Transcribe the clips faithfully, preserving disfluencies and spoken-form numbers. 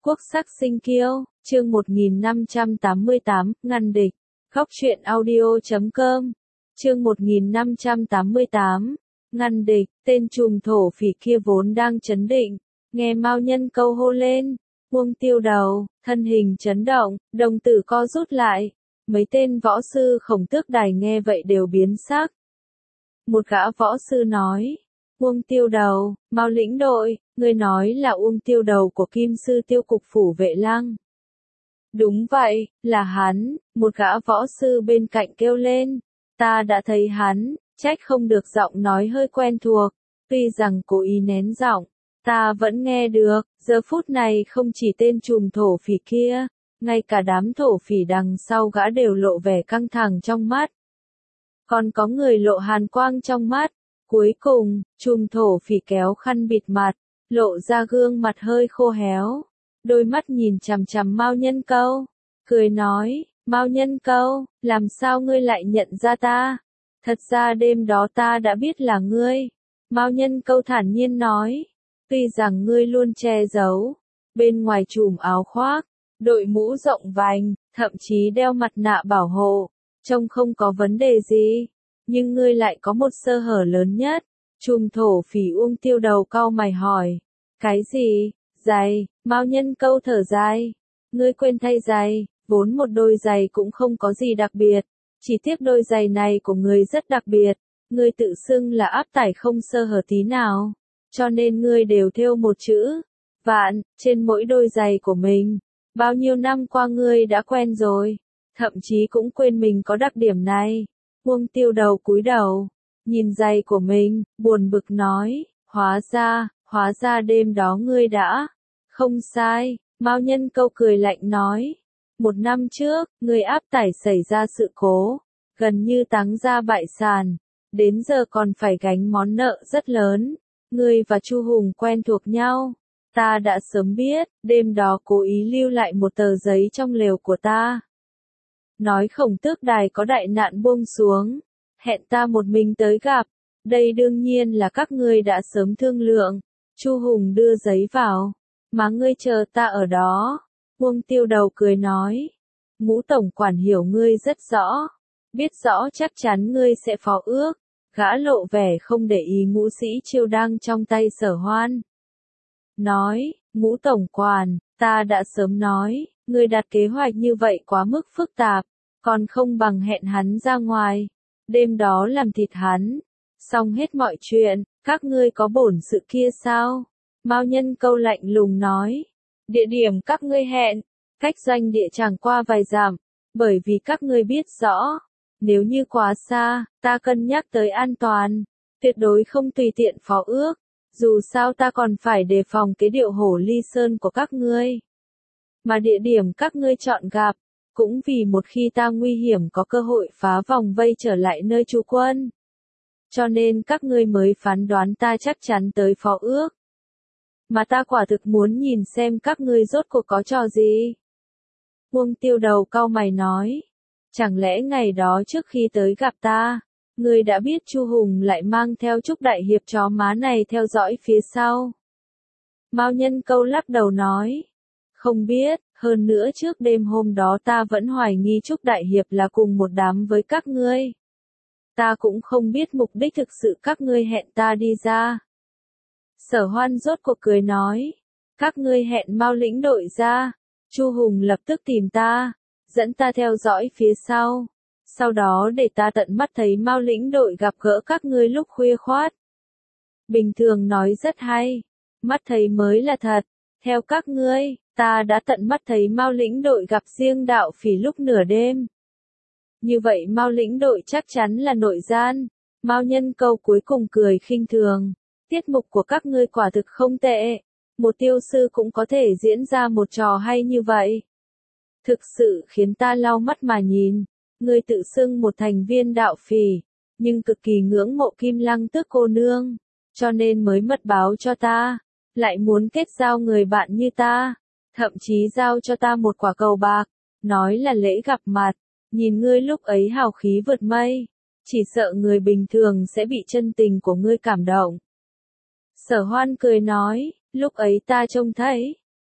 Quốc sắc sinh kiêu, chương một nghìn năm trăm tám mươi tám, ngăn địch. Góc truyện audio chấm com. Chương một nghìn năm trăm tám mươi tám, ngăn địch. Tên trùm thổ phỉ kia vốn đang chấn định, nghe Mao Nhân Câu hô lên, Uông Tiêu Đầu, thân hình chấn động, đồng tử co rút lại. Mấy tên võ sư Khổng Tước Đài nghe vậy đều biến sắc. Một gã võ sư nói, Uông Tiêu Đầu, Mao lĩnh đội, người nói là Uông Tiêu Đầu của Kim Sư Tiêu cục phủ Vệ Lăng. Đúng vậy, là hắn, một gã võ sư bên cạnh kêu lên, ta đã thấy hắn, trách không được giọng nói hơi quen thuộc, tuy rằng cố ý nén giọng, ta vẫn nghe được, giờ phút này không chỉ tên trùm thổ phỉ kia, ngay cả đám thổ phỉ đằng sau gã đều lộ vẻ căng thẳng trong mắt. Còn có người lộ hàn quang trong mắt. Cuối cùng, trùm thổ phỉ kéo khăn bịt mặt, lộ ra gương mặt hơi khô héo, đôi mắt nhìn chằm chằm Mao Nhân Câu, cười nói, Mao Nhân Câu, làm sao ngươi lại nhận ra ta? Thật ra đêm đó ta đã biết là ngươi. Mao Nhân Câu thản nhiên nói, tuy rằng ngươi luôn che giấu, bên ngoài trùm áo khoác, đội mũ rộng vành, thậm chí đeo mặt nạ bảo hộ, trông không có vấn đề gì. Nhưng ngươi lại có một sơ hở lớn nhất. Trùm thổ phỉ Uông Tiêu Đầu cau mày hỏi. Cái gì? Giày. Mao Nhân Câu thở dài. Ngươi quên thay giày, vốn một đôi giày cũng không có gì đặc biệt. Chỉ tiếc đôi giày này của ngươi rất đặc biệt. Ngươi tự xưng là áp tải không sơ hở tí nào. Cho nên ngươi đều thêu một chữ vạn trên mỗi đôi giày của mình. Bao nhiêu năm qua ngươi đã quen rồi. Thậm chí cũng quên mình có đặc điểm này. Uông Tiêu Đầu cúi đầu, nhìn giày của mình, buồn bực nói, hóa ra, hóa ra đêm đó ngươi đã, không sai, Mao Nhân Câu cười lạnh nói, một năm trước, ngươi áp tải xảy ra sự cố, gần như táng ra bại sản, đến giờ còn phải gánh món nợ rất lớn, ngươi và Chu Hùng quen thuộc nhau, ta đã sớm biết, đêm đó cố ý lưu lại một tờ giấy trong lều của ta. Nói Khổng Tước Đài có đại nạn buông xuống, hẹn ta một mình tới gặp, đây đương nhiên là các ngươi đã sớm thương lượng. Chu Hùng đưa giấy vào, mà ngươi chờ ta ở đó. Uông Tiêu Đầu cười nói, Ngũ tổng quản hiểu ngươi rất rõ, biết rõ chắc chắn ngươi sẽ phó ước. Gã lộ vẻ không để ý Ngũ Sĩ Chiêu đang trong tay Sở Hoan. Nói, Ngũ tổng quản, ta đã sớm nói, ngươi đặt kế hoạch như vậy quá mức phức tạp, còn không bằng hẹn hắn ra ngoài, đêm đó làm thịt hắn, xong hết mọi chuyện, các ngươi có bổn sự kia sao? Mao Nhân Câu lạnh lùng nói, địa điểm các ngươi hẹn, cách doanh địa chẳng qua vài dặm, bởi vì các ngươi biết rõ, nếu như quá xa, ta cân nhắc tới an toàn, tuyệt đối không tùy tiện phó ước, dù sao ta còn phải đề phòng cái điệu hổ ly sơn của các ngươi. Mà địa điểm các ngươi chọn gặp, cũng vì một khi ta nguy hiểm có cơ hội phá vòng vây trở lại nơi trú quân. Cho nên các ngươi mới phán đoán ta chắc chắn tới phó ước. Mà ta quả thực muốn nhìn xem các ngươi rốt cuộc có trò gì. Uông Tiêu Đầu cau mày nói, chẳng lẽ ngày đó trước khi tới gặp ta, ngươi đã biết Chu Hùng lại mang theo Trúc Đại Hiệp chó má này theo dõi phía sau? Mao Nhân Câu lắc đầu nói, không biết, hơn nữa trước đêm hôm đó ta vẫn hoài nghi Trúc Đại Hiệp là cùng một đám với các ngươi. Ta cũng không biết mục đích thực sự các ngươi hẹn ta đi ra. Sở Hoan rốt cuộc cười nói, các ngươi hẹn Mao lĩnh đội ra, Chu Hùng lập tức tìm ta, dẫn ta theo dõi phía sau, sau đó để ta tận mắt thấy Mao lĩnh đội gặp gỡ các ngươi lúc khuya khoát. Bình thường nói rất hay, mắt thấy mới là thật, theo các ngươi, ta đã tận mắt thấy Mao lĩnh đội gặp riêng đạo phỉ lúc nửa đêm. Như vậy Mao lĩnh đội chắc chắn là nội gian. Mao Nhân Câu cuối cùng cười khinh thường, tiết mục của các ngươi quả thực không tệ, một tiêu sư cũng có thể diễn ra một trò hay như vậy. Thực sự khiến ta lau mắt mà nhìn, ngươi tự xưng một thành viên đạo phỉ, nhưng cực kỳ ngưỡng mộ Kim Lăng Tước cô nương, cho nên mới mật báo cho ta, lại muốn kết giao người bạn như ta, thậm chí giao cho ta một quả cầu bạc, nói là lễ gặp mặt, nhìn ngươi lúc ấy hào khí vượt mây, chỉ sợ người bình thường sẽ bị chân tình của ngươi cảm động. Sở Hoan cười nói, lúc ấy ta trông thấy,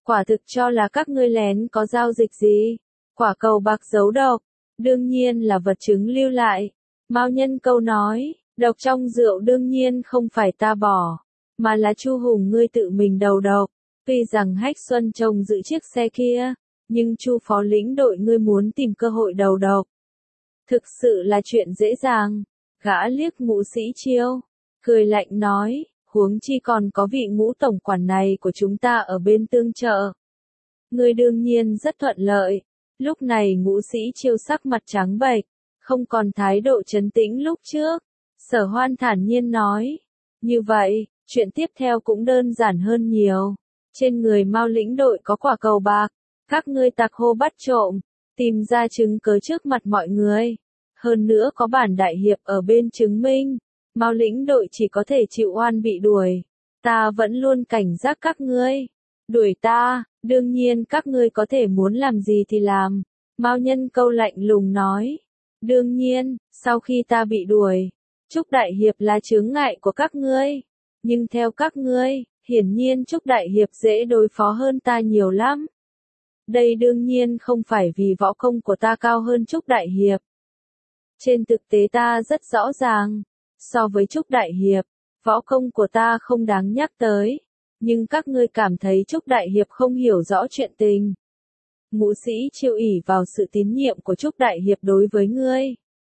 Quả thực cho là các ngươi lén có giao dịch gì? Quả cầu bạc giấu độc, đương nhiên là vật chứng lưu lại. Mao Nhân Câu nói, độc trong rượu đương nhiên không phải ta bỏ, mà là Chu Hùng ngươi tự mình đầu độc. Tuy rằng Hách Xuân trông giữ chiếc xe kia, nhưng Chu phó lĩnh đội ngươi muốn tìm cơ hội đầu độc. Thực sự là chuyện dễ dàng. Gã liếc Ngũ Sĩ Chiêu, cười lạnh nói, huống chi còn có vị Ngũ tổng quản này của chúng ta ở bên tương trợ. Ngươi đương nhiên rất thuận lợi. Lúc này Ngũ Sĩ Chiêu sắc mặt trắng bệch, không còn thái độ trấn tĩnh lúc trước. Sở Hoan thản nhiên nói, như vậy, chuyện tiếp theo cũng đơn giản hơn nhiều. Trên người Mao lĩnh đội có quả cầu bạc, các ngươi tặc hô bắt trộm, tìm ra chứng cớ trước mặt mọi người. Hơn nữa có bản đại hiệp ở bên chứng minh, Mao lĩnh đội chỉ có thể chịu oan bị đuổi. Ta vẫn luôn cảnh giác các ngươi. Đuổi ta, đương nhiên các ngươi có thể muốn làm gì thì làm. Mao Nhân Câu lạnh lùng nói. Đương nhiên, sau khi ta bị đuổi, Trúc Đại Hiệp là chướng ngại của các ngươi. Nhưng theo các ngươi, hiển nhiên Trúc Đại Hiệp dễ đối phó hơn ta nhiều lắm. Đây đương nhiên không phải vì võ công của ta cao hơn Trúc Đại Hiệp. Trên thực tế ta rất rõ ràng, so với Trúc Đại Hiệp, võ công của ta không đáng nhắc tới. Nhưng các ngươi cảm thấy Trúc Đại Hiệp không hiểu rõ chuyện tình. Ngũ Sĩ Chiêu ỷ vào sự tín nhiệm của Trúc Đại Hiệp đối với ngươi.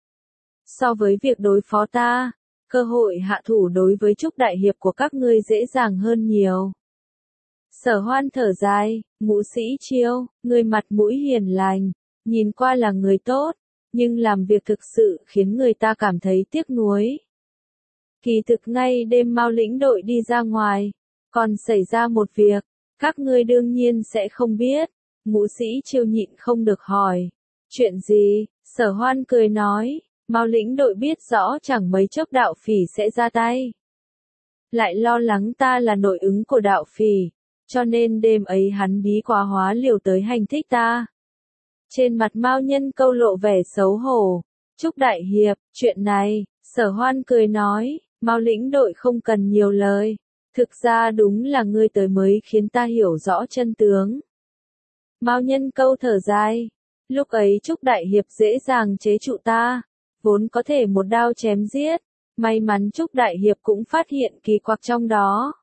So với việc đối phó ta, cơ hội hạ thủ đối với Trúc Đại Hiệp của các ngươi dễ dàng hơn nhiều. Sở Hoan thở dài, Ngũ Sĩ Chiêu, ngươi mặt mũi hiền lành, nhìn qua là người tốt, nhưng làm việc thực sự khiến người ta cảm thấy tiếc nuối. Kỳ thực ngay đêm Mao lĩnh đội đi ra ngoài, còn xảy ra một việc, các ngươi đương nhiên sẽ không biết. Ngũ Sĩ Chiêu nhịn không được hỏi. Chuyện gì? Sở Hoan cười nói, Mao lĩnh đội biết rõ chẳng mấy chốc đạo phỉ sẽ ra tay. Lại lo lắng ta là nội ứng của đạo phỉ, cho nên đêm ấy hắn bí quá hóa liều tới hành thích ta. Trên mặt Mao Nhân Câu lộ vẻ xấu hổ. Trúc Đại Hiệp, chuyện này, Sở Hoan cười nói, Mao lĩnh đội không cần nhiều lời. Thực ra đúng là ngươi tới mới khiến ta hiểu rõ chân tướng. Mao Nhân Câu thở dài. Lúc ấy Trúc Đại Hiệp dễ dàng chế trụ ta, vốn có thể một đao chém giết. May mắn Trúc Đại Hiệp cũng phát hiện kỳ quặc trong đó.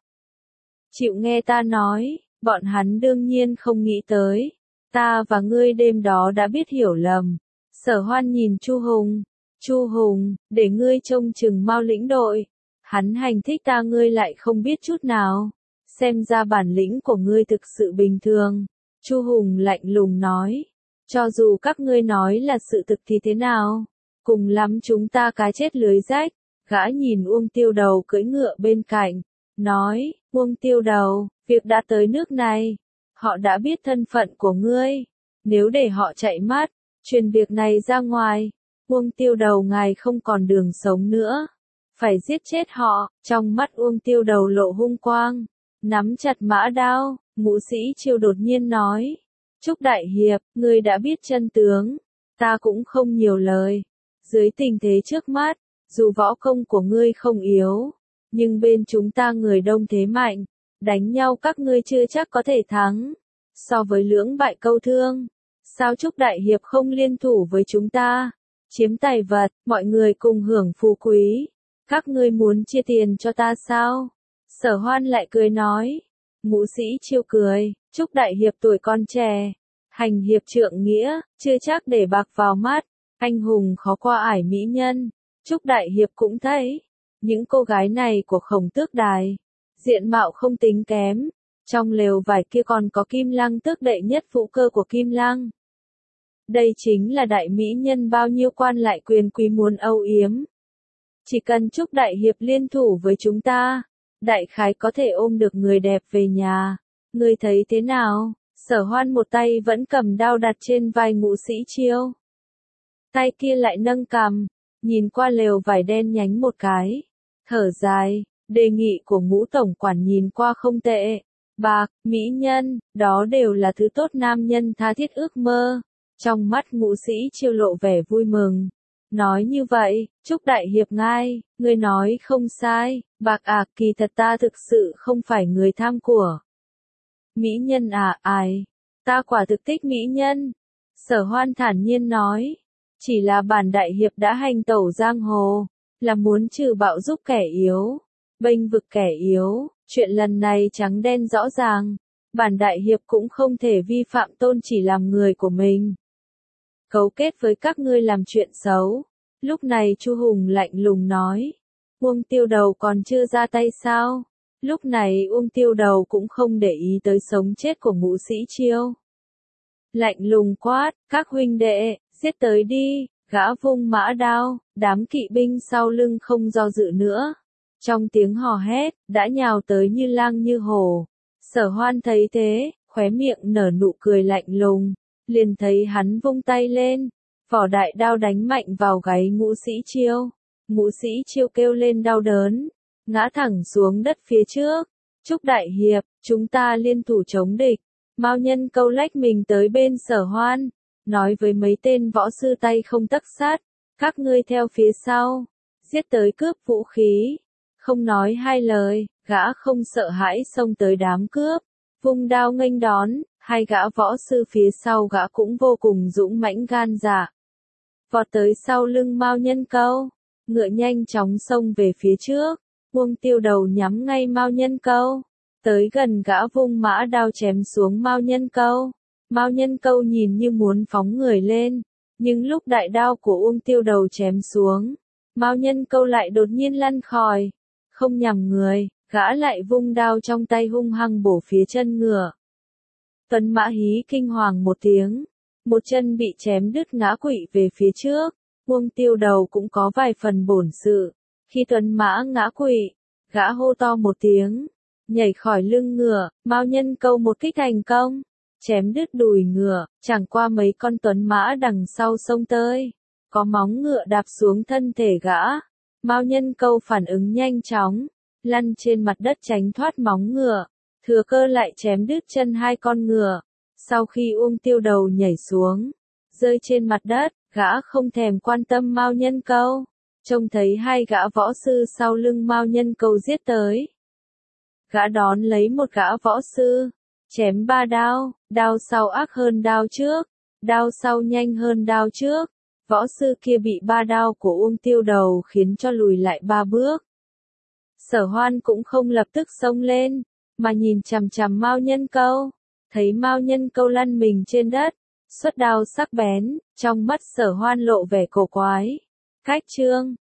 Chịu nghe ta nói, bọn hắn đương nhiên không nghĩ tới. Ta và ngươi đêm đó đã biết hiểu lầm. Sở Hoan nhìn Chu Hùng. Chu Hùng, để ngươi trông chừng Mao lĩnh đội. Hắn hành thích ta ngươi lại không biết chút nào. Xem ra bản lĩnh của ngươi thực sự bình thường. Chu Hùng lạnh lùng nói. Cho dù các ngươi nói là sự thực thì thế nào? Cùng lắm chúng ta cá chết lưới rách. Gã nhìn Uông Tiêu Đầu cưỡi ngựa bên cạnh. Nói, Uông Tiêu Đầu, việc đã tới nước này. Họ đã biết thân phận của ngươi. Nếu để họ chạy mất, truyền việc này ra ngoài, Uông Tiêu Đầu ngài không còn đường sống nữa. Phải giết chết họ. Trong mắt Uông Tiêu Đầu lộ hung quang, nắm chặt mã đao. Ngũ Sĩ Chiêu đột nhiên nói, Trúc Đại Hiệp, ngươi đã biết chân tướng, ta cũng không nhiều lời. Dưới tình thế trước mắt, dù võ công của ngươi không yếu, nhưng bên chúng ta người đông thế mạnh, đánh nhau các ngươi chưa chắc có thể thắng. So với lưỡng bại câu thương, sao Trúc Đại Hiệp không liên thủ với chúng ta, chiếm tài vật, mọi người cùng hưởng phú quý. Các ngươi muốn chia tiền cho ta sao? Sở Hoan lại cười nói. Ngũ Sĩ Chiêu cười, Trúc Đại Hiệp tuổi con trẻ, hành hiệp trượng nghĩa, chưa chắc để bạc vào mắt. Anh hùng khó qua ải mỹ nhân. Trúc Đại Hiệp cũng thấy, những cô gái này của Khổng Tước Đài, diện mạo không tính kém. Trong lều vải kia còn có Kim Lăng tước đệ nhất phụ cơ của Kim Lăng. Đây chính là đại mỹ nhân bao nhiêu quan lại quyền quý muốn âu yếm. Chỉ cần Trúc Đại Hiệp liên thủ với chúng ta, đại khái có thể ôm được người đẹp về nhà. Ngươi thấy thế nào? Sở Hoan một tay vẫn cầm đao đặt trên vai Ngũ Sĩ Chiêu. Tay kia lại nâng cằm, nhìn qua lều vải đen nhánh một cái. Thở dài, đề nghị của Ngũ tổng quản nhìn qua không tệ. Bạc, mỹ nhân, đó đều là thứ tốt nam nhân tha thiết ước mơ. Trong mắt Ngũ Sĩ Chiêu lộ vẻ vui mừng. Nói như vậy, Trúc Đại Hiệp ngài, ngươi nói không sai, bạc à, kỳ thật ta thực sự không phải người tham của. Mỹ nhân à, ai? Ta quả thực thích mỹ nhân. Sở Hoan thản nhiên nói. Chỉ là bản đại hiệp đã hành tẩu giang hồ, là muốn trừ bạo giúp kẻ yếu, bênh vực kẻ yếu, chuyện lần này trắng đen rõ ràng, bản đại hiệp cũng không thể vi phạm tôn chỉ làm người của mình. Cấu kết với các ngươi làm chuyện xấu. Lúc này Chu Hùng lạnh lùng nói. Uông Tiêu Đầu còn chưa ra tay sao? Lúc này Uông Tiêu Đầu cũng không để ý tới sống chết của Ngũ Sĩ Chiêu. Lạnh lùng quát, các huynh đệ, giết tới đi, gã vung mã đao, đám kỵ binh sau lưng không do dự nữa. Trong tiếng hò hét, đã nhào tới như lang như hổ. Sở Hoan thấy thế, khóe miệng nở nụ cười lạnh lùng, liền thấy hắn vung tay lên, vỏ đại đao đánh mạnh vào gáy Ngũ Sĩ Chiêu. Ngũ Sĩ Chiêu kêu lên đau đớn, ngã thẳng xuống đất phía trước. Trúc đại hiệp, chúng ta liên thủ chống địch. Mao Nhân Câu lách mình tới bên Sở Hoan, nói với mấy tên võ sư tay không tấc sắt, các ngươi theo phía sau, giết tới cướp vũ khí. Không nói hai lời, gã không sợ hãi xông tới đám cướp, vung đao nghênh đón, hai gã võ sư phía sau gã cũng vô cùng dũng mãnh gan dạ. Vọt tới sau lưng Mao Nhân Câu, ngựa nhanh chóng xông về phía trước, Uông Tiêu Đầu nhắm ngay Mao Nhân Câu. Tới gần gã vung mã đao chém xuống Mao Nhân Câu. Mao Nhân Câu nhìn như muốn phóng người lên, nhưng lúc đại đao của Uông Tiêu Đầu chém xuống, Mao Nhân Câu lại đột nhiên lăn khỏi, không nhằm người, gã lại vung đao trong tay hung hăng bổ phía chân ngựa. Tuấn Mã hí kinh hoàng một tiếng, một chân bị chém đứt ngã quỵ về phía trước. Uông Tiêu Đầu cũng có vài phần bổn sự, khi Tuấn Mã ngã quỵ, gã hô to một tiếng, nhảy khỏi lưng ngựa. Mao Nhân Câu một kích thành công, chém đứt đùi ngựa, chẳng qua mấy con tuấn mã đằng sau xông tới, có móng ngựa đạp xuống thân thể gã. Mao Nhân Câu phản ứng nhanh chóng, lăn trên mặt đất tránh thoát móng ngựa, thừa cơ lại chém đứt chân hai con ngựa. Sau khi Uông Tiêu Đầu nhảy xuống, rơi trên mặt đất, gã không thèm quan tâm Mao Nhân Câu, trông thấy hai gã võ sư sau lưng Mao Nhân Câu giết tới. Gã đón lấy một gã võ sư, chém ba đao, đao sau ác hơn đao trước, đao sau nhanh hơn đao trước. Võ sư kia bị ba đao của Uông Tiêu Đầu khiến cho lùi lại ba bước. Sở Hoan cũng không lập tức xông lên, mà nhìn chằm chằm Mao Nhân Câu, thấy Mao Nhân Câu lăn mình trên đất, xuất đao sắc bén, trong mắt Sở Hoan lộ vẻ cổ quái. Cách chương